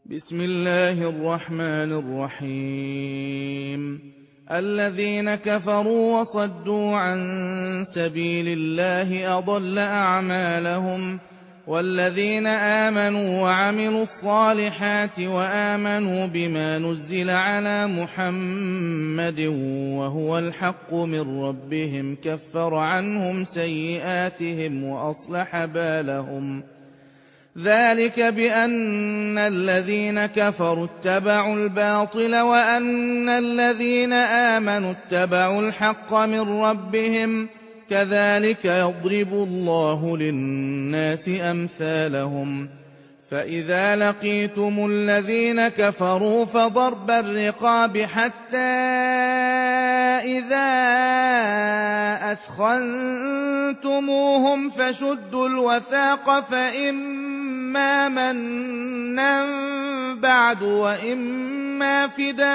بسم الله الرحمن الرحيم. الذين كفروا وصدوا عن سبيل الله أضل أعمالهم، والذين آمنوا وعملوا الصالحات وآمنوا بما نزل على محمد وهو الحق من ربهم كفر عنهم سيئاتهم وأصلح بالهم. ذلك بأن الذين كفروا اتبعوا الباطل وأن الذين آمنوا اتبعوا الحق من ربهم، كذلك يضرب الله للناس أمثالهم. فإذا لقيتم الذين كفروا فضرب الرقاب حتى إذا أثخنتموهم فشدوا الوثاق، فإما منا بعد وإما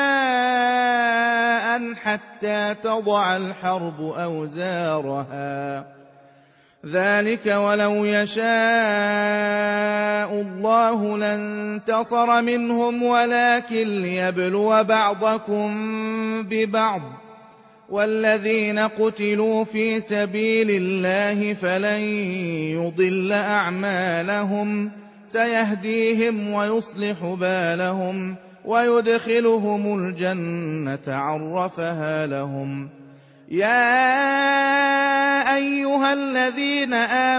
فداء حتى تضع الحرب أوزارها. ذلك ولو يشاء الله لانتصر منهم، ولكن ليبلو بعضكم ببعض. والذين قتلوا في سبيل الله فلن يضل أعمالهم، سيهديهم ويصلح بالهم ويدخلهم الجنة عرفها لهم. يا أيها الذين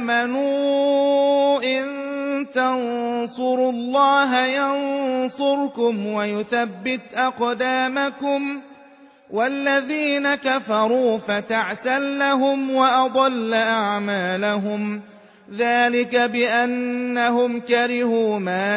آمنوا إن تنصروا الله ينصركم ويثبت أقدامكم. والذين كفروا فتعسا لهم وأضل أعمالهم، ذلك بأنهم كرهوا ما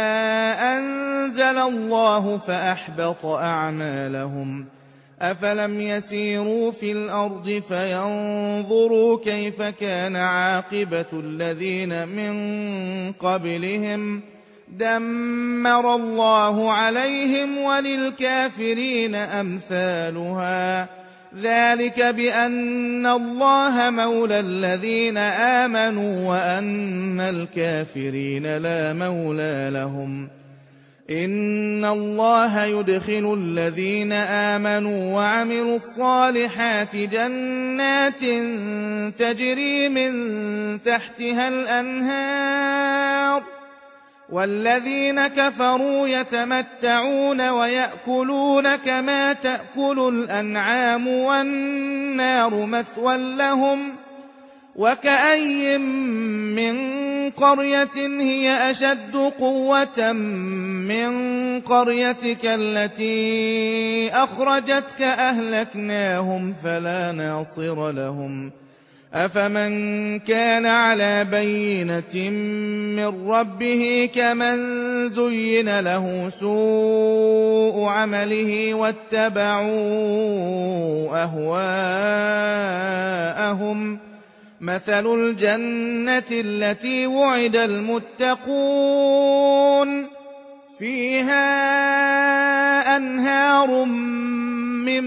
أنزل الله فأحبط أعمالهم. أفلم يسيروا في الأرض فينظروا كيف كان عاقبة الذين من قبلهم، دمر الله عليهم وللكافرين أمثالها. ذلك بأن الله مولى الذين آمنوا وأن الكافرين لا مولى لهم. إن الله يدخل الذين آمنوا وعملوا الصالحات جنات تجري من تحتها الأنهار، والذين كفروا يتمتعون ويأكلون كما تأكل الأنعام والنار مثوى لهم. وكأي من قرية هي أشد قوة من قريتك التي أخرجتك أهلكناهم فلا ناصر لهم. أفمن كان على بينة من ربه كمن زين له سوء عمله واتبعوا أهواءهم. مثل الجنة التي وعد المتقون فيها أنهار من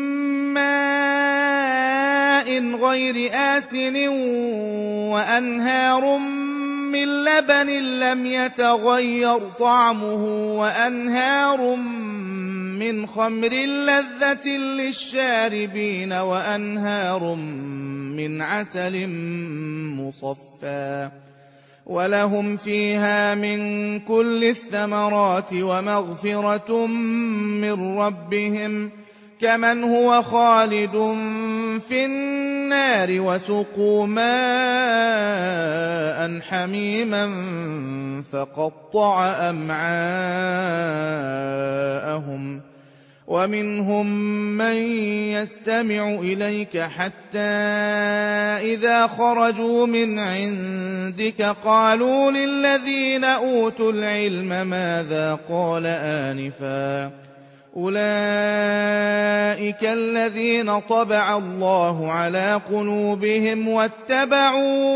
ماء غير آسن وأنهار من لبن لم يتغير طعمه وأنهار من خمر لذة للشاربين وأنهار من عسل مصفى، ولهم فيها من كل الثمرات ومغفرة من ربهم، كمن هو خالد في النار وسقوا ماء حميما فقطع أمعاءهم. ومنهم من يستمع إليك حتى إذا خرجوا من عندك قالوا للذين أوتوا العلم ماذا قال آنفا. أولئك الذين طبع الله على قلوبهم واتبعوا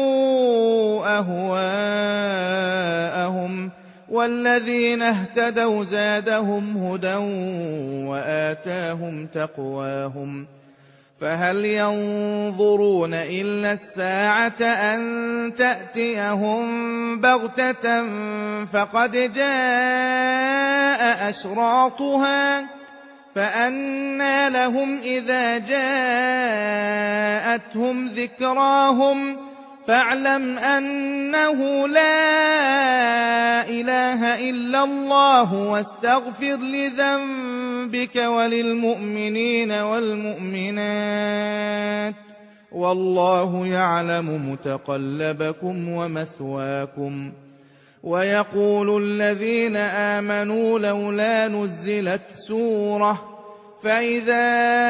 أهواءهم، والذين اهتدوا زادهم هدى وآتاهم تقواهم. فهل ينظرون إلا الساعة أن تأتيهم بغتة فقد جاء جاء أشراطها فأنى لهم إذا جاءتهم ذكراهم فاعلم أنه لا إله إلا الله واستغفر لذنبك وللمؤمنين والمؤمنات والله يعلم متقلبكم ومثواكم. ويقول الذين آمنوا لولا نزلت سورة فإذا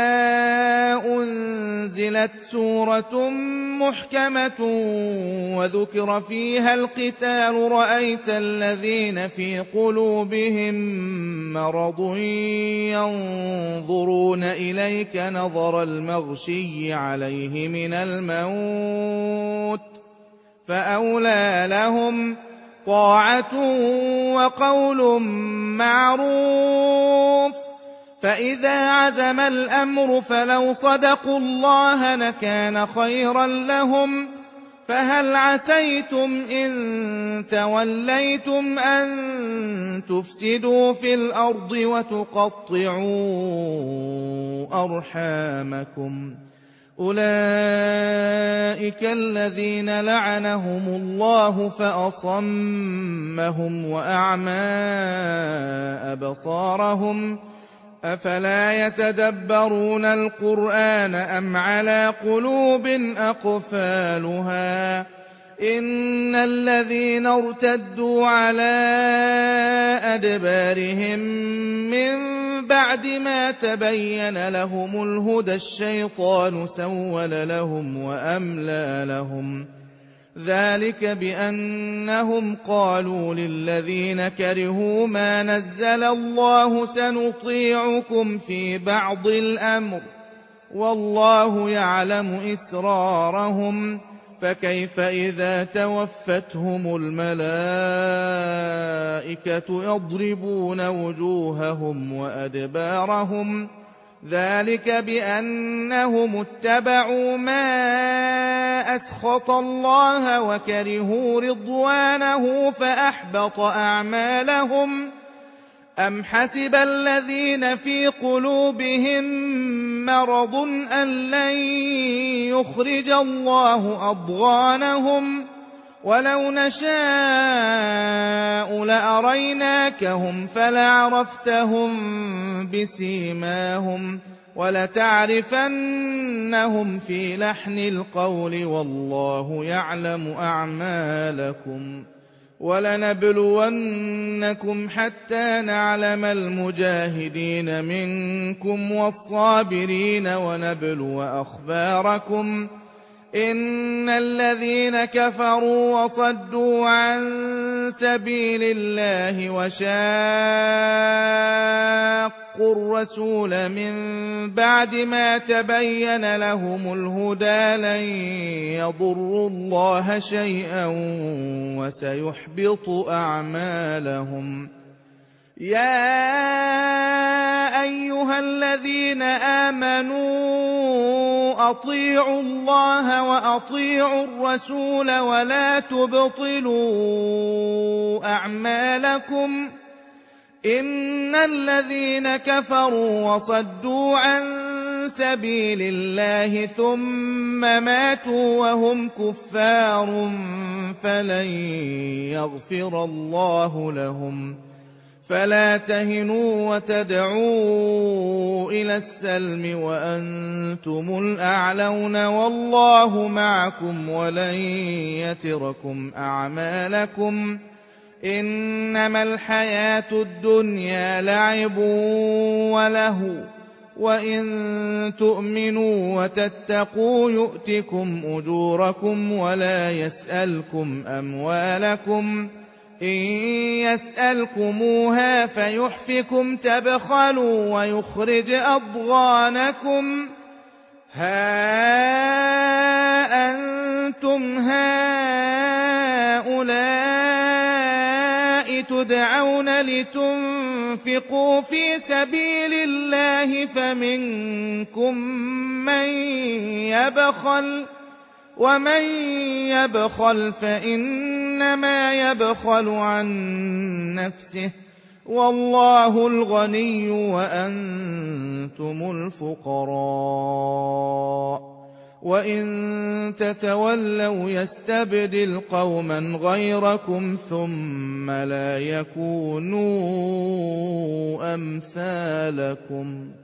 أنزلت سورة محكمة وذكر فيها القتال رأيت الذين في قلوبهم مرض ينظرون إليك نظر المغشي عليه من الموت فأولى لهم طاعة وقول معروف. فإذا عزم الأمر فلو صدقوا الله لكان خيرا لهم. فهل عسيتم إن توليتم أن تفسدوا في الأرض وتقطعوا أرحامكم أولئك الذين لعنهم الله فأصمهم وأعمى أبصارهم أفلا يتدبرون القرآن أم على قلوب أقفالها إن الذين ارتدوا على أدبارهم من بعد ما تبين لهم الهدى الشيطان سول لهم وأملى لهم ذلك بأنهم قالوا للذين كرهوا ما نزل الله سنطيعكم في بعض الأمر والله يعلم إسرارهم فكيف إذا توفتهم الملائكة يضربون وجوههم وأدبارهم ذلك بأنهم اتبعوا ما أسخط الله وكرهوا رضوانه فأحبط أعمالهم. أم حسب الذين في قلوبهم مرض أن لن يخرج الله أضغانهم ولو نشاء لأريناكهم فلعرفتهم بسيماهم ولتعرفنهم في لحن القول والله يعلم أعمالكم. ولنبلونكم حتى نعلم المجاهدين منكم والصابرين ونبلو أخباركم إن الذين كفروا وصدوا عن سبيل الله وشاقوا الرسول من بعد ما تبين لهم الهدى لن يضروا الله شيئا وسيحبط أعمالهم. يا أيها الذين آمنوا أطيعوا الله وأطيعوا الرسول ولا تبطلوا أعمالكم إن الذين كفروا وصدوا عن سبيل الله ثم ماتوا وهم كفار فلن يغفر الله لهم. فلا تهنوا وتدعوا إلى السلم وأنتم الأعلون والله معكم ولن يتركم أعمالكم إنما الحياة الدنيا لعب ولهو وإن تؤمنوا وتتقوا يؤتكم أجوركم ولا يسألكم أموالكم إن يسألكموها فيحفكم تبخلوا ويخرج أضغانكم ها أنتم هؤلاء تدعون لتنفقوا في سبيل الله فمنكم من يبخل ومن يبخل فإنما يبخل عن نفسه والله الغني وأنتم الفقراء وإن تتولوا يستبدل قوما غيركم ثم لا يكونوا أمثالكم